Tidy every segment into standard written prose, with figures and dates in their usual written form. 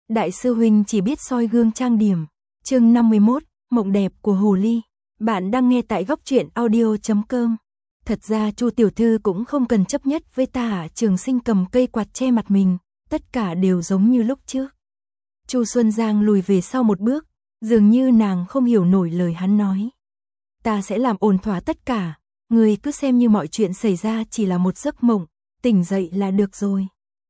Đại sư huynh chỉ biết soi gương trang điểm. Chương 51, mộng đẹp của hồ ly. Bạn đang nghe tại góc truyện audio.com. Thật ra Chu tiểu thư cũng không cần chấp nhất với ta, Trường Sinh cầm cây quạt che mặt mình, tất cả đều giống như lúc trước. Chu Xuân Giang lùi về sau một bước, dường như nàng không hiểu nổi lời hắn nói. Ta sẽ làm ổn thỏa tất cả, người cứ xem như mọi chuyện xảy ra chỉ là một giấc mộng, tỉnh dậy là được rồi.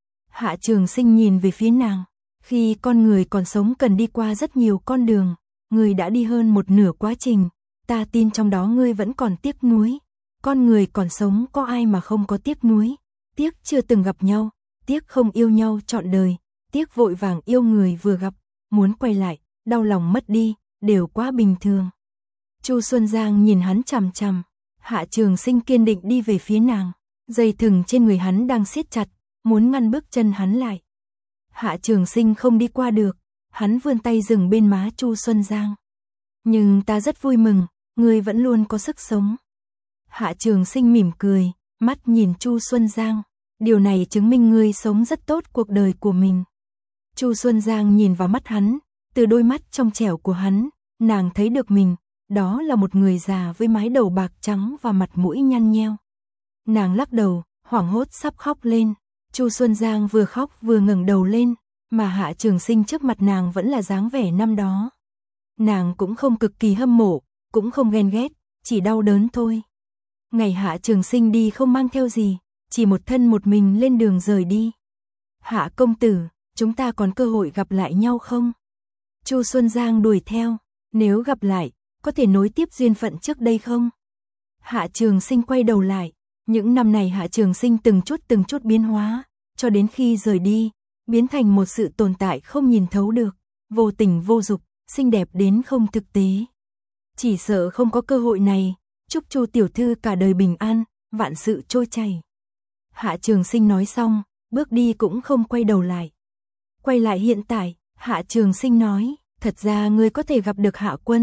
Hạ Trường Sinh nhìn về phía nàng, khi con người còn sống cần đi qua rất nhiều con đường, người đã đi hơn một nửa quá trình, ta tin trong đó ngươi vẫn còn tiếc nuối. Con người còn sống có ai mà không có tiếc nuối, tiếc chưa từng gặp nhau, tiếc không yêu nhau trọn đời, tiếc vội vàng yêu người vừa gặp, muốn quay lại, đau lòng mất đi, đều quá bình thường. Chu Xuân Giang nhìn hắn chằm chằm, Hạ Trường Sinh kiên định đi về phía nàng, dây thừng trên người hắn đang siết chặt, muốn ngăn bước chân hắn lại. Hạ Trường Sinh không đi qua được, hắn vươn tay dừng bên má Chu Xuân Giang. Nhưng ta rất vui mừng, ngươi vẫn luôn có sức sống. Hạ Trường Sinh mỉm cười, mắt nhìn Chu Xuân Giang, điều này chứng minh ngươi sống rất tốt cuộc đời của mình. Chu Xuân Giang nhìn vào mắt hắn, từ đôi mắt trong trẻo của hắn, nàng thấy được mình, đó là một người già với mái đầu bạc trắng và mặt mũi nhăn nheo. Nàng lắc đầu, hoảng hốt sắp khóc lên. Chu Xuân Giang vừa khóc vừa ngẩng đầu lên, mà Hạ Trường Sinh trước mặt nàng vẫn là dáng vẻ năm đó. Nàng cũng không cực kỳ hâm mộ, cũng không ghen ghét, chỉ đau đớn thôi. Ngày Hạ Trường Sinh đi không mang theo gì, chỉ một thân một mình lên đường rời đi. Hạ công tử, chúng ta còn cơ hội gặp lại nhau không? Chu Xuân Giang đuổi theo, nếu gặp lại, có thể nối tiếp duyên phận trước đây không? Hạ Trường Sinh quay đầu lại, những năm này Hạ Trường Sinh từng chút biến hóa, cho đến khi rời đi, biến thành một sự tồn tại không nhìn thấu được, vô tình vô dục, xinh đẹp đến không thực tế. Chỉ sợ không có cơ hội này, chúc Chu tiểu thư cả đời bình an, vạn sự trôi chảy. Hạ Trường Sinh nói xong, bước đi cũng không quay đầu lại. Quay lại hiện tại, Hạ Trường Sinh nói, thật ra ngươi có thể gặp được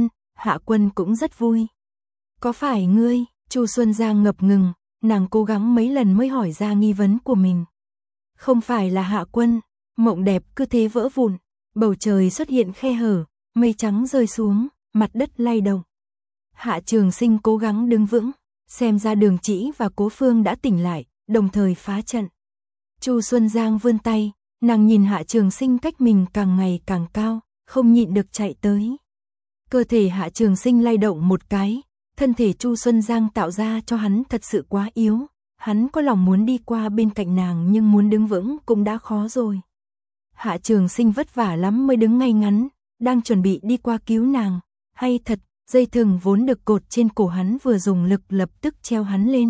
Hạ Quân cũng rất vui. Có phải ngươi? Chu Xuân Giang ngập ngừng, nàng cố gắng mấy lần mới hỏi ra nghi vấn của mình. Không phải là Hạ Quân, mộng đẹp cứ thế vỡ vụn, bầu trời xuất hiện khe hở, mây trắng rơi xuống, mặt đất lay động. Hạ Trường Sinh cố gắng đứng vững, xem ra Đường Chỉ và Cố Phương đã tỉnh lại, đồng thời phá trận. Chu Xuân Giang vươn tay, nàng nhìn Hạ Trường Sinh cách mình càng ngày càng cao, không nhịn được chạy tới. Cơ thể Hạ Trường Sinh lay động một cái, thân thể Chu Xuân Giang tạo ra cho hắn thật sự quá yếu, hắn có lòng muốn đi qua bên cạnh nàng nhưng muốn đứng vững cũng đã khó rồi. Hạ Trường Sinh vất vả lắm mới đứng ngay ngắn, đang chuẩn bị đi qua cứu nàng, hay thật, dây thừng vốn được cột trên cổ hắn vừa dùng lực lập tức treo hắn lên.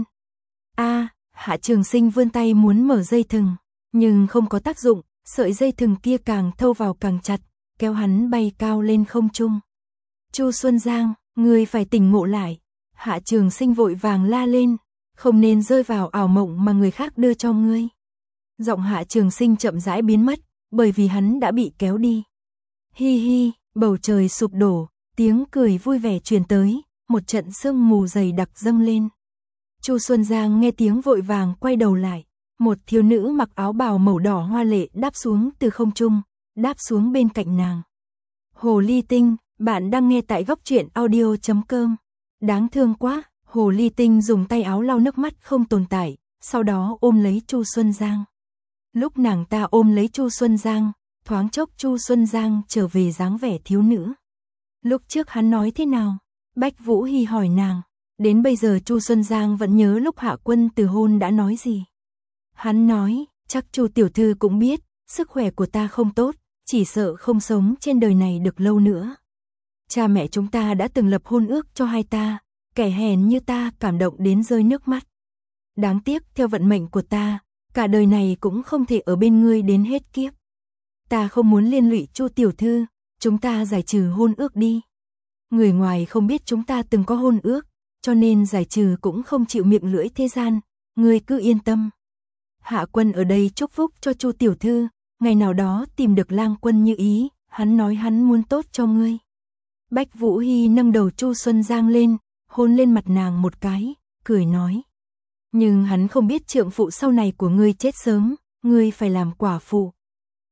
Hạ Trường Sinh vươn tay muốn mở dây thừng, nhưng không có tác dụng, sợi dây thừng kia càng thâu vào càng chặt, kéo hắn bay cao lên không trung. Chu Xuân Giang, ngươi phải tỉnh ngộ lại. Hạ Trường Sinh vội vàng la lên, không nên rơi vào ảo mộng mà người khác đưa cho ngươi. Giọng Hạ Trường Sinh chậm rãi biến mất, bởi vì hắn đã bị kéo đi. Hi hi, bầu trời sụp đổ, tiếng cười vui vẻ truyền tới, một trận sương mù dày đặc dâng lên. Chu Xuân Giang nghe tiếng vội vàng quay đầu lại, một thiếu nữ mặc áo bào màu đỏ hoa lệ đáp xuống từ không trung, đáp xuống bên cạnh nàng. Hồ ly tinh, bạn đang nghe tại góc truyện audio.com. Đáng thương quá, hồ ly tinh dùng tay áo lau nước mắt không tồn tại, sau đó ôm lấy Chu Xuân Giang. Lúc nàng ta ôm lấy Chu Xuân Giang, thoáng chốc Chu Xuân Giang trở về dáng vẻ thiếu nữ. Lúc trước hắn nói thế nào? Bách Vũ Hy hỏi nàng. Đến bây giờ Chu Xuân Giang vẫn nhớ lúc Hạ Quân từ hôn đã nói gì. Hắn nói, chắc Chu tiểu thư cũng biết, sức khỏe của ta không tốt, chỉ sợ không sống trên đời này được lâu nữa. Cha mẹ chúng ta đã từng lập hôn ước cho hai ta, kẻ hèn như ta cảm động đến rơi nước mắt. Đáng tiếc theo vận mệnh của ta, cả đời này cũng không thể ở bên ngươi đến hết kiếp. Ta không muốn liên lụy Chu tiểu thư, chúng ta giải trừ hôn ước đi. Người ngoài không biết chúng ta từng có hôn ước, cho nên giải trừ cũng không chịu miệng lưỡi thế gian, ngươi cứ yên tâm. Hạ Quân ở đây chúc phúc cho Chu tiểu thư, ngày nào đó tìm được lang quân như ý, hắn nói hắn muốn tốt cho ngươi. Bách Vũ Hy nâng đầu Chu Xuân Giang lên, hôn lên mặt nàng một cái, cười nói. Nhưng hắn không biết trượng phụ sau này của ngươi chết sớm, ngươi phải làm quả phụ.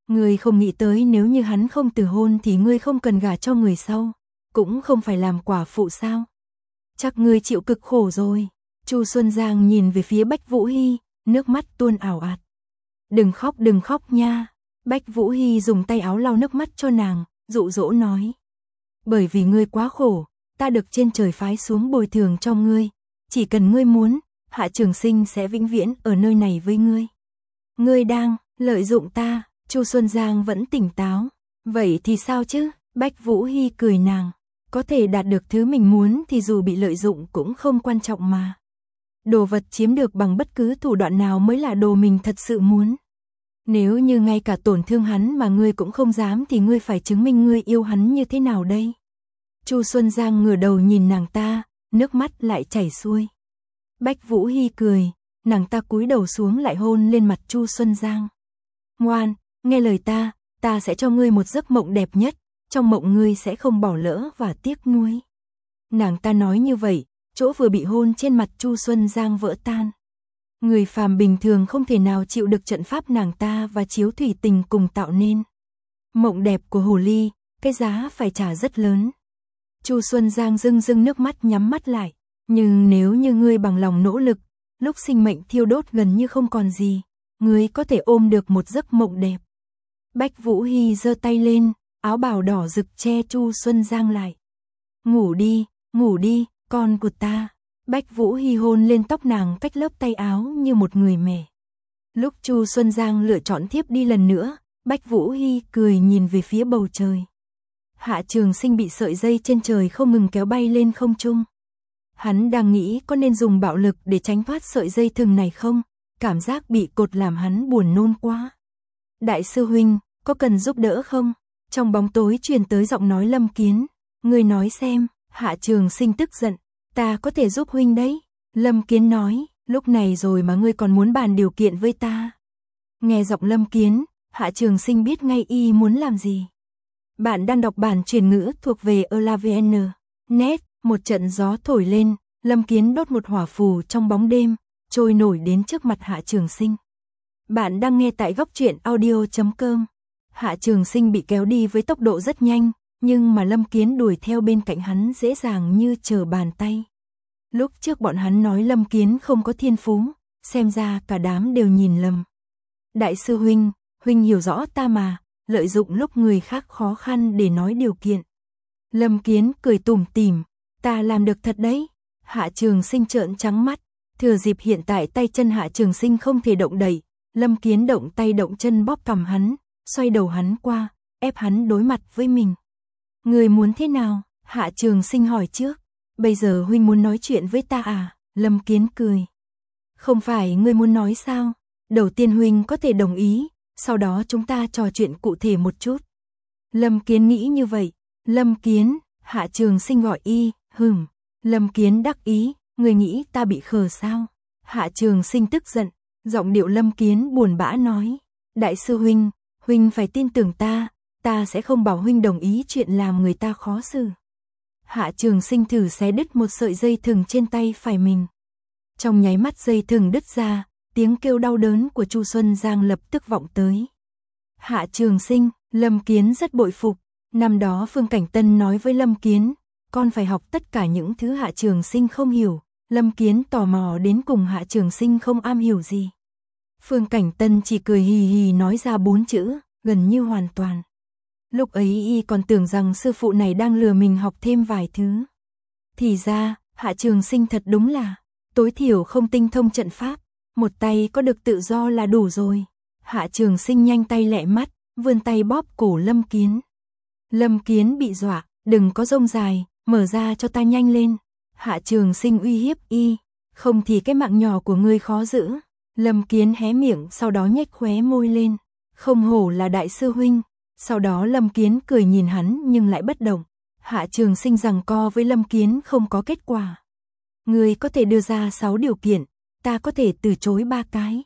Ngươi không nghĩ tới nếu như hắn không từ hôn thì ngươi không cần gả cho người sau, cũng không phải làm quả phụ sao? Chắc ngươi chịu cực khổ rồi. Chu Xuân Giang nhìn về phía Bách Vũ Hy, nước mắt tuôn ảo ạt. Đừng khóc nha. Bách Vũ Hy dùng tay áo lau nước mắt cho nàng, dụ dỗ nói. Bởi vì ngươi quá khổ, ta được trên trời phái xuống bồi thường cho ngươi. Chỉ cần ngươi muốn, Hạ Trường Sinh sẽ vĩnh viễn ở nơi này với ngươi. Ngươi đang lợi dụng ta. Chu Xuân Giang vẫn tỉnh táo. Vậy thì sao chứ? Bách Vũ Hy cười nàng. Có thể đạt được thứ mình muốn thì dù bị lợi dụng cũng không quan trọng mà. Đồ vật chiếm được bằng bất cứ thủ đoạn nào mới là đồ mình thật sự muốn. Nếu như ngay cả tổn thương hắn mà ngươi cũng không dám thì ngươi phải chứng minh ngươi yêu hắn như thế nào đây? Chu Xuân Giang ngửa đầu nhìn nàng ta, nước mắt lại chảy xuôi. Bách Vũ Hy cười, nàng ta cúi đầu xuống lại hôn lên mặt Chu Xuân Giang. Ngoan, nghe lời ta sẽ cho ngươi một giấc mộng đẹp nhất, trong mộng ngươi sẽ không bỏ lỡ và tiếc nuối. Nàng ta nói như vậy, chỗ vừa bị hôn trên mặt Chu Xuân Giang vỡ tan. Người phàm bình thường không thể nào chịu được trận pháp nàng ta và chiếu thủy tình cùng tạo nên. Mộng đẹp của hồ ly, cái giá phải trả rất lớn. Chu Xuân Giang rưng nước mắt nhắm mắt lại. Nhưng nếu như ngươi bằng lòng nỗ lực, lúc sinh mệnh thiêu đốt gần như không còn gì, ngươi có thể ôm được một giấc mộng đẹp. Bách Vũ Hy giơ tay lên, áo bào đỏ rực che Chu Xuân Giang lại. Ngủ đi, con của ta. Bách Vũ Hy hôn lên tóc nàng cách lớp tay áo như một người mẹ. Lúc Chu Xuân Giang lựa chọn thiếp đi lần nữa, Bách Vũ Hy cười nhìn về phía bầu trời. Hạ Trường Sinh bị sợi dây trên trời không ngừng kéo bay lên không trung. Hắn đang nghĩ có nên dùng bạo lực để tránh thoát sợi dây thừng này không? Cảm giác bị cột làm hắn buồn nôn quá. Đại sư huynh, có cần giúp đỡ không? Trong bóng tối truyền tới giọng nói Lâm Kiến. Ngươi nói xem. Hạ Trường Sinh tức giận. Ta có thể giúp huynh đấy. Lâm Kiến nói, lúc này rồi mà ngươi còn muốn bàn điều kiện với ta. Nghe giọng Lâm Kiến, Hạ Trường Sinh biết ngay y muốn làm gì. Bạn đang đọc bản truyền ngữ thuộc về Elavn. Net, một trận gió thổi lên, Lâm Kiến đốt một hỏa phù trong bóng đêm, trôi nổi đến trước mặt Hạ Trường Sinh. Bạn đang nghe tại góc truyện audio.com. Hạ Trường Sinh bị kéo đi với tốc độ rất nhanh, nhưng mà Lâm Kiến đuổi theo bên cạnh hắn dễ dàng như trở bàn tay. Lúc trước bọn hắn nói Lâm Kiến không có thiên phú, xem ra cả đám đều nhìn lầm. Đại sư huynh, huynh hiểu rõ ta mà, lợi dụng lúc người khác khó khăn để nói điều kiện. Lâm Kiến cười tủm tỉm, ta làm được thật đấy. Hạ Trường Sinh trợn trắng mắt, thừa dịp hiện tại tay chân Hạ Trường Sinh không thể động đậy, Lâm Kiến động tay động chân bóp cằm hắn, xoay đầu hắn qua, ép hắn đối mặt với mình. Người muốn thế nào? Hạ Trường Sinh hỏi trước. Bây giờ huynh muốn nói chuyện với ta à? Lâm Kiến cười. Không phải ngươi muốn nói sao? Đầu tiên huynh có thể đồng ý, sau đó chúng ta trò chuyện cụ thể một chút. Lâm Kiến nghĩ như vậy. Lâm Kiến, Hạ Trường Sinh gọi y, Lâm Kiến đắc ý, người nghĩ ta bị khờ sao? Hạ Trường Sinh tức giận, giọng điệu Lâm Kiến buồn bã nói. Đại sư huynh, huynh phải tin tưởng ta sẽ không bảo huynh đồng ý chuyện làm người ta khó xử. Hạ Trường Sinh thử xé đứt một sợi dây thừng trên tay phải mình. Trong nháy mắt dây thừng đứt ra, tiếng kêu đau đớn của Chu Xuân Giang lập tức vọng tới. Hạ Trường Sinh, Lâm Kiến rất bội phục. Năm đó Phương Cảnh Tân nói với Lâm Kiến, con phải học tất cả những thứ Hạ Trường Sinh không hiểu. Lâm Kiến tò mò đến cùng Hạ Trường Sinh không am hiểu gì. Phương Cảnh Tân chỉ cười hì hì nói ra 4 chữ, gần như hoàn toàn. Lúc ấy y còn tưởng rằng sư phụ này đang lừa mình học thêm vài thứ. Thì ra, Hạ Trường Sinh thật đúng là, tối thiểu không tinh thông trận pháp, một tay có được tự do là đủ rồi. Hạ Trường Sinh nhanh tay lẹ mắt, vươn tay bóp cổ Lâm Kiến. Lâm Kiến bị dọa, đừng có rông dài, mở ra cho ta nhanh lên. Hạ Trường Sinh uy hiếp y, không thì cái mạng nhỏ của ngươi khó giữ. Lâm Kiến hé miệng sau đó nhếch khóe môi lên, không hổ là đại sư huynh. Sau đó Lâm Kiến cười nhìn hắn nhưng lại bất động. Hạ Trường Sinh giằng co với Lâm Kiến không có kết quả. Ngươi có thể đưa ra 6 điều kiện, ta có thể từ chối 3 cái.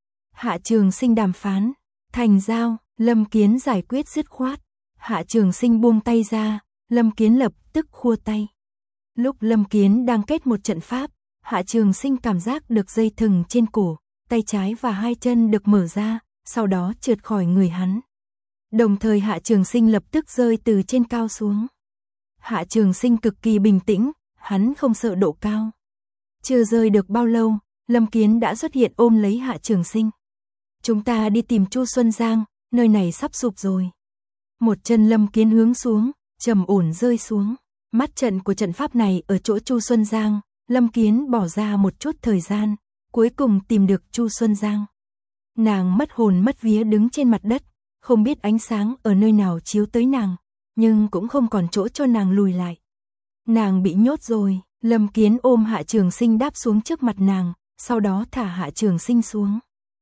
Hạ Trường Sinh đàm phán, thành giao, Lâm Kiến giải quyết dứt khoát. Hạ Trường Sinh buông tay ra, Lâm Kiến lập tức khua tay. Lúc Lâm Kiến đang kết một trận pháp, Hạ Trường Sinh cảm giác được dây thừng trên cổ, tay trái và hai chân được mở ra, sau đó trượt khỏi người hắn. Đồng thời Hạ Trường Sinh lập tức rơi từ trên cao xuống. Hạ Trường Sinh cực kỳ bình tĩnh, hắn không sợ độ cao. Chưa rơi được bao lâu, Lâm Kiến đã xuất hiện ôm lấy Hạ Trường Sinh. Chúng ta đi tìm Chu Xuân Giang, nơi này sắp sụp rồi. Một chân Lâm Kiến hướng xuống, trầm ổn rơi xuống. Mắt trận của trận pháp này ở chỗ Chu Xuân Giang, Lâm Kiến bỏ ra một chút thời gian, cuối cùng tìm được Chu Xuân Giang. Nàng mất hồn mất vía đứng trên mặt đất, không biết ánh sáng ở nơi nào chiếu tới nàng, nhưng cũng không còn chỗ cho nàng lùi lại. Nàng bị nhốt rồi, Lâm Kiến ôm Hạ Trường Sinh đáp xuống trước mặt nàng, sau đó thả Hạ Trường Sinh xuống.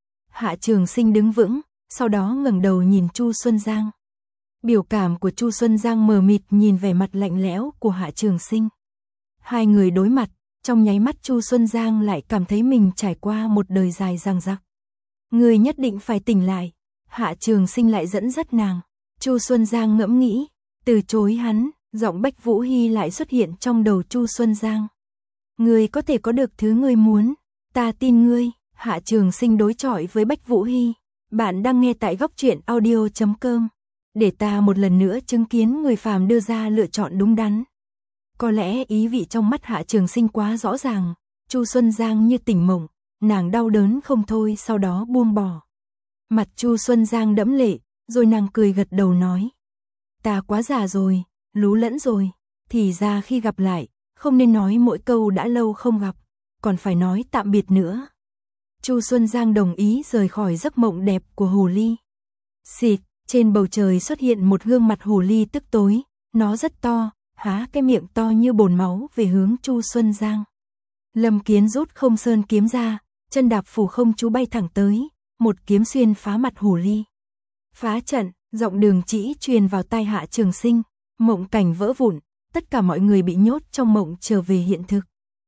Hạ Trường Sinh đứng vững, sau đó ngẩng đầu nhìn Chu Xuân Giang. Biểu cảm của Chu Xuân Giang mờ mịt nhìn vẻ mặt lạnh lẽo của Hạ Trường Sinh. Hai người đối mặt, trong nháy mắt Chu Xuân Giang lại cảm thấy mình trải qua một đời dài dằng dặc. Người nhất định phải tỉnh lại. Hạ Trường Sinh lại dẫn dắt nàng. Chu Xuân Giang ngẫm nghĩ, từ chối hắn, giọng Bách Vũ Hy lại xuất hiện trong đầu Chu Xuân Giang. Ngươi có thể có được thứ ngươi muốn, ta tin ngươi. Hạ Trường Sinh đối chọi với Bách Vũ Hy. Bạn đang nghe tại goctruyện.audio.com. Để ta một lần nữa chứng kiến người phàm đưa ra lựa chọn đúng đắn. Có lẽ ý vị trong mắt Hạ Trường Sinh quá rõ ràng. Chu Xuân Giang như tỉnh mộng, nàng đau đớn không thôi, sau đó buông bỏ. Mặt Chu Xuân Giang đẫm lệ, rồi nàng cười gật đầu nói. Ta quá già rồi, lú lẫn rồi, thì ra khi gặp lại, không nên nói mỗi câu đã lâu không gặp, còn phải nói tạm biệt nữa. Chu Xuân Giang đồng ý rời khỏi giấc mộng đẹp của hồ ly. Xịt, trên bầu trời xuất hiện một gương mặt hồ ly tức tối, nó rất to, há cái miệng to như bồn máu về hướng Chu Xuân Giang. Lâm Kiến rút Không Sơn kiếm ra, chân đạp phù không chú bay thẳng tới, một kiếm xuyên phá mặt hồ ly. Phá trận, giọng Đường Chỉ truyền vào tai Hạ Trường Sinh, mộng cảnh vỡ vụn, tất cả mọi người bị nhốt trong mộng trở về hiện thực.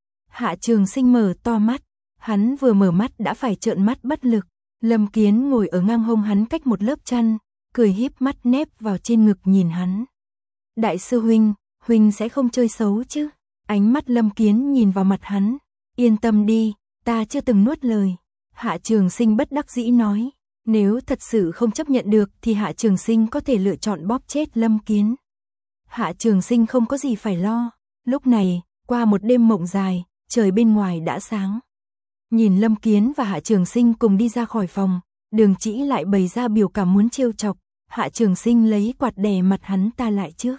Hạ Trường Sinh mở to mắt, hắn vừa mở mắt đã phải trợn mắt bất lực. Lâm Kiến ngồi ở ngang hông hắn cách một lớp chăn, cười híp mắt nép vào trên ngực nhìn hắn. Đại sư huynh, huynh sẽ không chơi xấu chứ? Ánh mắt Lâm Kiến nhìn vào mặt hắn. Yên tâm đi, ta chưa từng nuốt lời. Hạ Trường Sinh bất đắc dĩ nói. Nếu thật sự không chấp nhận được thì Hạ Trường Sinh có thể lựa chọn bóp chết Lâm Kiến. Hạ Trường Sinh không có gì phải lo. Lúc này, qua một đêm mộng dài, trời bên ngoài đã sáng. Nhìn Lâm Kiến và Hạ Trường Sinh cùng đi ra khỏi phòng, Đường Chỉ lại bày ra biểu cảm muốn trêu chọc. Hạ Trường Sinh lấy quạt đè mặt hắn ta lại trước.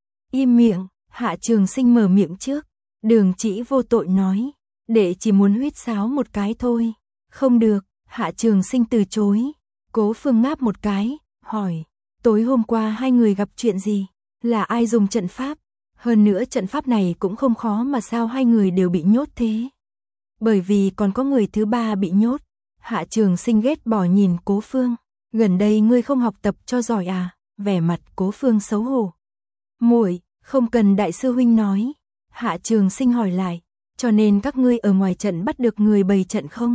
Im miệng, Hạ Trường Sinh mở miệng trước. Đường Chỉ vô tội nói, đệ chỉ muốn huýt sáo một cái thôi. Không được, Hạ Trường Sinh từ chối. Cố Phương ngáp một cái, hỏi, tối hôm qua hai người gặp chuyện gì? Là ai dùng trận pháp? Hơn nữa trận pháp này cũng không khó mà sao hai người đều bị nhốt thế? Bởi vì còn có người thứ ba bị nhốt. Hạ Trường Sinh ghét bỏ nhìn Cố Phương. Gần đây ngươi không học tập cho giỏi à? Vẻ mặt Cố Phương xấu hổ. Muội, không cần đại sư huynh nói. Hạ Trường Sinh hỏi lại, cho nên các ngươi ở ngoài trận bắt được người bày trận không?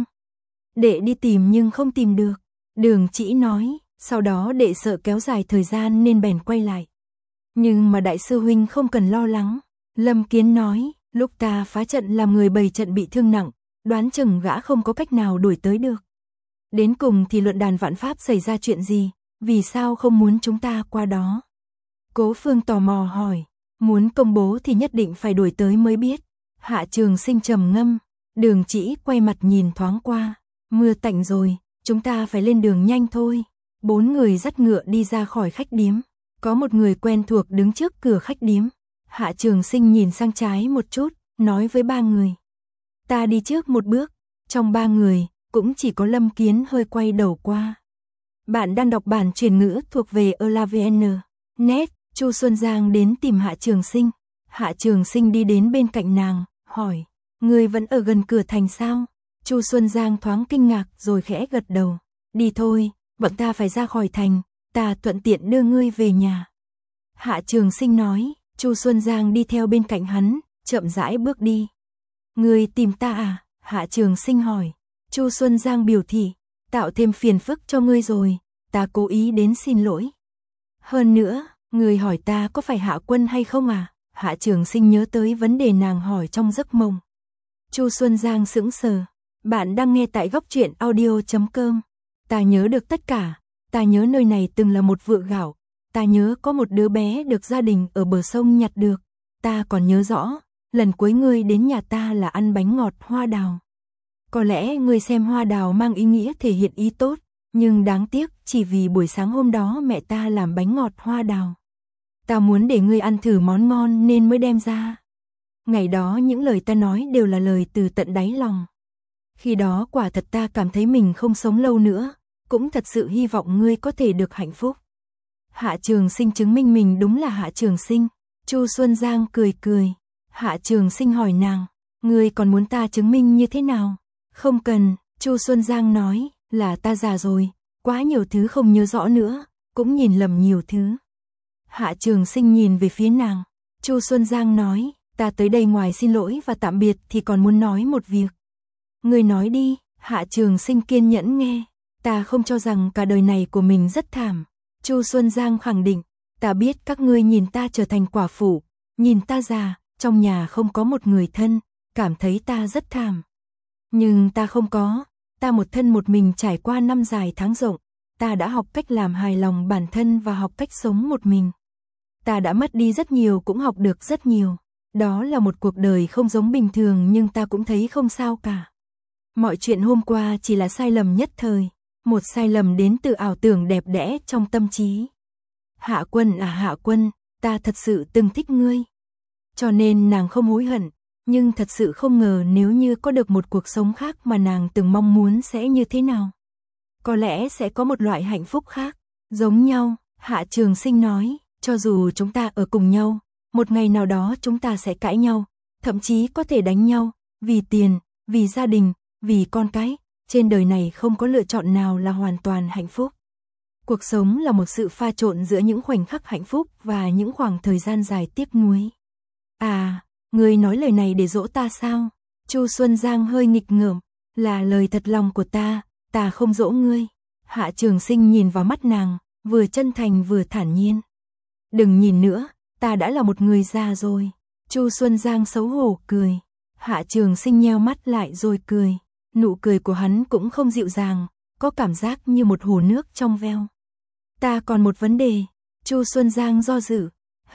Đệ đi tìm nhưng không tìm được. Đường Chỉ nói, sau đó đệ sợ kéo dài thời gian nên bèn quay lại. Nhưng mà đại sư huynh không cần lo lắng. Lâm Kiến nói, lúc ta phá trận làm người bày trận bị thương nặng, đoán chừng gã không có cách nào đuổi tới được. Đến cùng thì luận đàn vạn pháp xảy ra chuyện gì, vì sao không muốn chúng ta qua đó? Cố Phương tò mò hỏi, muốn công bố thì nhất định phải đuổi tới mới biết. Hạ Trường Sinh trầm ngâm, Đường Chỉ quay mặt nhìn thoáng qua, mưa tạnh rồi, chúng ta phải lên đường nhanh thôi. Bốn người dắt ngựa đi ra khỏi khách điếm, có một người quen thuộc đứng trước cửa khách điếm. Hạ Trường Sinh nhìn sang trái một chút, nói với ba người, ta đi trước một bước. Trong ba người, cũng chỉ có Lâm Kiến hơi quay đầu qua. Bạn đang đọc bản truyền ngữ thuộc về ELAVN.net. Chu Xuân Giang đến tìm Hạ Trường Sinh. Hạ Trường Sinh đi đến bên cạnh nàng, hỏi, ngươi vẫn ở gần cửa thành sao? Chu Xuân Giang thoáng kinh ngạc rồi khẽ gật đầu. Đi thôi, bọn ta phải ra khỏi thành, ta thuận tiện đưa ngươi về nhà. Hạ Trường Sinh nói. Chu Xuân Giang đi theo bên cạnh hắn, chậm rãi bước đi. Ngươi tìm ta à? Hạ Trường Sinh hỏi. Chu Xuân Giang biểu thị, tạo thêm phiền phức cho ngươi rồi, ta cố ý đến xin lỗi. Hơn nữa, ngươi hỏi ta có phải Hạ Quân hay không à? Hạ Trường Sinh nhớ tới vấn đề nàng hỏi trong giấc mộng. Chu Xuân Giang sững sờ. Bạn đang nghe tại goctruyện.audio.com. Ta nhớ được tất cả, ta nhớ nơi này từng là một vựa gạo, ta nhớ có một đứa bé được gia đình ở bờ sông nhặt được, ta còn nhớ rõ, lần cuối ngươi đến nhà ta là ăn bánh ngọt hoa đào. Có lẽ ngươi xem hoa đào mang ý nghĩa thể hiện ý tốt, nhưng đáng tiếc chỉ vì buổi sáng hôm đó mẹ ta làm bánh ngọt hoa đào. Ta muốn để ngươi ăn thử món ngon nên mới đem ra. Ngày đó những lời ta nói đều là lời từ tận đáy lòng. Khi đó quả thật ta cảm thấy mình không sống lâu nữa, cũng thật sự hy vọng ngươi có thể được hạnh phúc. Hạ Trường Sinh chứng minh mình đúng là Hạ Trường Sinh. Chu Xuân Giang cười cười. Hạ Trường Sinh hỏi nàng, ngươi còn muốn ta chứng minh như thế nào? Không cần, Chu Xuân Giang nói, là ta già rồi, quá nhiều thứ không nhớ rõ nữa, cũng nhìn lầm nhiều thứ. Hạ Trường Sinh nhìn về phía nàng. Chu Xuân Giang nói, ta tới đây ngoài xin lỗi và tạm biệt thì còn muốn nói một việc. Ngươi nói đi. Hạ Trường Sinh kiên nhẫn nghe. Ta không cho rằng cả đời này của mình rất thảm. Chu Xuân Giang khẳng định, ta biết các ngươi nhìn ta trở thành quả phụ, nhìn ta già, trong nhà không có một người thân, cảm thấy ta rất thảm. Nhưng ta không có, ta một thân một mình trải qua năm dài tháng rộng, ta đã học cách làm hài lòng bản thân và học cách sống một mình. Ta đã mất đi rất nhiều cũng học được rất nhiều. Đó là một cuộc đời không giống bình thường nhưng ta cũng thấy không sao cả. Mọi chuyện hôm qua chỉ là sai lầm nhất thời, một sai lầm đến từ ảo tưởng đẹp đẽ trong tâm trí. Hạ Quân à Hạ Quân, ta thật sự từng thích ngươi. Cho nên nàng không hối hận, nhưng thật sự không ngờ nếu như có được một cuộc sống khác mà nàng từng mong muốn sẽ như thế nào. Có lẽ sẽ có một loại hạnh phúc khác, giống nhau. Hạ Trường Sinh nói, cho dù chúng ta ở cùng nhau, một ngày nào đó chúng ta sẽ cãi nhau, thậm chí có thể đánh nhau, vì tiền, vì gia đình, vì con cái, trên đời này không có lựa chọn nào là hoàn toàn hạnh phúc. Cuộc sống là một sự pha trộn giữa những khoảnh khắc hạnh phúc và những khoảng thời gian dài tiếc nuối. À, ngươi nói lời này để dỗ ta sao? Chu Xuân Giang hơi nghịch ngợm, là lời thật lòng của ta không dỗ ngươi. Hạ Trường Sinh nhìn vào mắt nàng, vừa chân thành vừa thản nhiên. Đừng nhìn nữa, ta đã là một người già rồi. Chu Xuân Giang xấu hổ cười. Hạ Trường Sinh nheo mắt lại rồi cười. Nụ cười của hắn cũng không dịu dàng, có cảm giác như một hồ nước trong veo. Ta còn một vấn đề. Chu Xuân Giang do dự.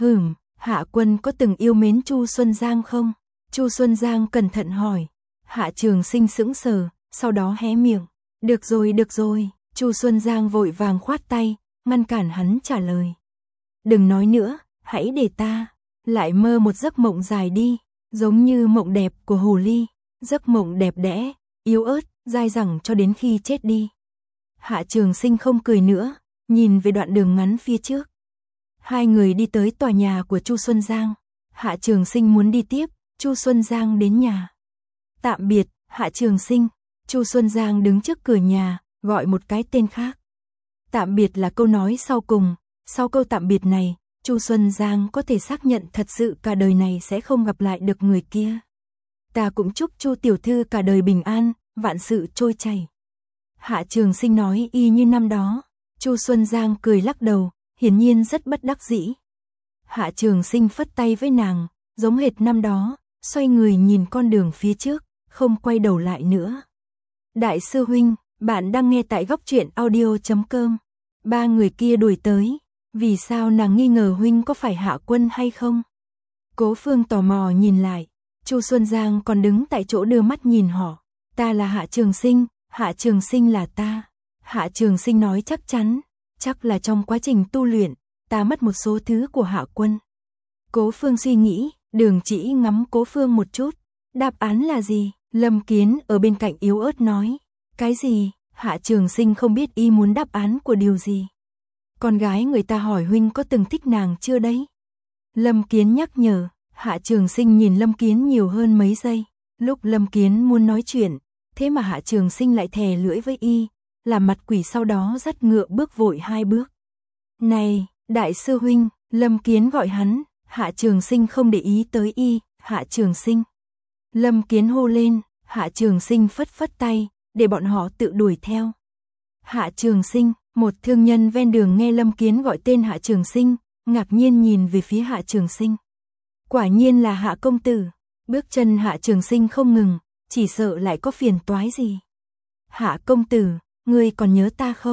Hạ Quân có từng yêu mến Chu Xuân Giang không? Chu Xuân Giang cẩn thận hỏi. Hạ Trường Sinh sững sờ, sau đó hé miệng. Được rồi. Chu Xuân Giang vội vàng khoát tay, ngăn cản hắn trả lời. Đừng nói nữa, hãy để ta lại mơ một giấc mộng dài đi, giống như mộng đẹp của hồ ly, giấc mộng đẹp đẽ, yếu ớt, dai dẳng cho đến khi chết đi. Hạ Trường Sinh không cười nữa, nhìn về đoạn đường ngắn phía trước. Hai người đi tới tòa nhà của Chu Xuân Giang. Hạ Trường Sinh muốn đi tiếp, Chu Xuân Giang đến nhà. Tạm biệt, Hạ Trường Sinh. Chu Xuân Giang đứng trước cửa nhà, gọi một cái tên khác. Tạm biệt là câu nói sau cùng. Sau câu tạm biệt này, Chu Xuân Giang có thể xác nhận thật sự cả đời này sẽ không gặp lại được người kia. Ta cũng chúc Chu tiểu thư cả đời bình an, vạn sự trôi chảy. Hạ Trường Sinh nói y như năm đó. Chu Xuân Giang cười lắc đầu, hiển nhiên rất bất đắc dĩ. Hạ Trường Sinh phất tay với nàng, giống hệt năm đó, xoay người nhìn con đường phía trước, không quay đầu lại nữa. Đại sư huynh, bạn đang nghe tại goctruyện.audio.com. Ba người kia đuổi tới. Vì sao nàng nghi ngờ huynh có phải Hạ Quân hay không? Cố Phương tò mò nhìn lại. Chu Xuân Giang còn đứng tại chỗ đưa mắt nhìn họ. Ta là Hạ Trường Sinh, Hạ Trường Sinh là ta. Hạ Trường Sinh nói chắc chắn, chắc là trong quá trình tu luyện, ta mất một số thứ của Hạ Quân. Cố Phương suy nghĩ, Đường Chỉ ngắm Cố Phương một chút. Đáp án là gì? Lâm Kiến ở bên cạnh yếu ớt nói. Cái gì? Hạ Trường Sinh không biết y muốn đáp án của điều gì. Con gái người ta hỏi huynh có từng thích nàng chưa đấy? Lâm Kiến nhắc nhở. Hạ Trường Sinh nhìn Lâm Kiến nhiều hơn mấy giây. Lúc Lâm Kiến muốn nói chuyện, thế mà Hạ Trường Sinh lại thè lưỡi với y, làm mặt quỷ sau đó dắt ngựa bước vội 2 bước. Này, đại sư huynh, Lâm Kiến gọi hắn. Hạ Trường Sinh không để ý tới y. Hạ Trường Sinh. Lâm Kiến hô lên. Hạ Trường Sinh phất phất tay, để bọn họ tự đuổi theo. Hạ Trường Sinh. Một thương nhân ven đường nghe Lâm Kiến gọi tên Hạ Trường Sinh, ngạc nhiên nhìn về phía Hạ Trường Sinh. Quả nhiên là Hạ công tử. Bước chân Hạ Trường Sinh không ngừng, chỉ sợ lại có phiền toái gì. Hạ công tử, ngươi còn nhớ ta không?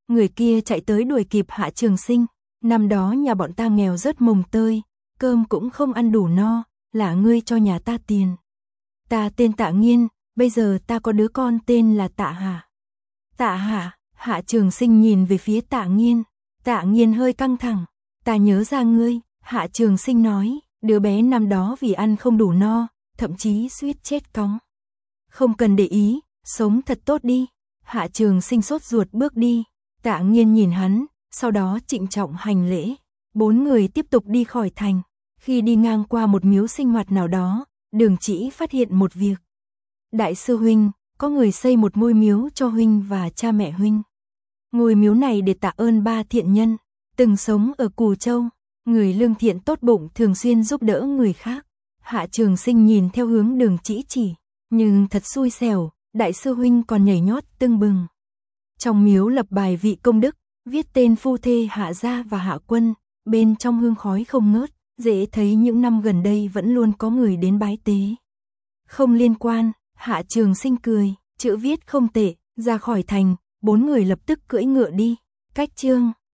Người kia chạy tới đuổi kịp Hạ Trường Sinh. Năm đó nhà bọn ta nghèo rớt mồng tơi, cơm cũng không ăn đủ no, là ngươi cho nhà ta tiền. Ta tên Tạ Nghiên, bây giờ ta có đứa con tên là Tạ Hà. Tạ Hà, Hạ Trường Sinh nhìn về phía Tạ Nghiên. Tạ Nghiên hơi căng thẳng. Ta nhớ ra ngươi, Hạ Trường Sinh nói, đứa bé năm đó vì ăn không đủ no, thậm chí suýt chết cóng. Không cần để ý, sống thật tốt đi. Hạ Trường Sinh sốt ruột bước đi. Tạ Nghiên nhìn hắn, sau đó trịnh trọng hành lễ. 4 người tiếp tục đi khỏi thành. Khi đi ngang qua một miếu sinh hoạt nào đó, Đường Chỉ phát hiện một việc. Đại sư huynh, có người xây một ngôi miếu cho huynh và cha mẹ huynh. Ngôi miếu này để tạ ơn 3 thiện nhân, từng sống ở Cù Châu, người lương thiện tốt bụng thường xuyên giúp đỡ người khác. Hạ Trường Sinh nhìn theo hướng Đường Chỉ chỉ, nhưng thật xui xẻo, đại sư huynh còn nhảy nhót tưng bừng. Trong miếu lập bài vị công đức, viết tên phu thê Hạ Gia và Hạ Quân, bên trong hương khói không ngớt, dễ thấy những năm gần đây vẫn luôn có người đến bái tế. Không liên quan, Hạ Trường Sinh cười, chữ viết không tệ, ra khỏi thành, 4 người lập tức cưỡi ngựa đi. Cách chương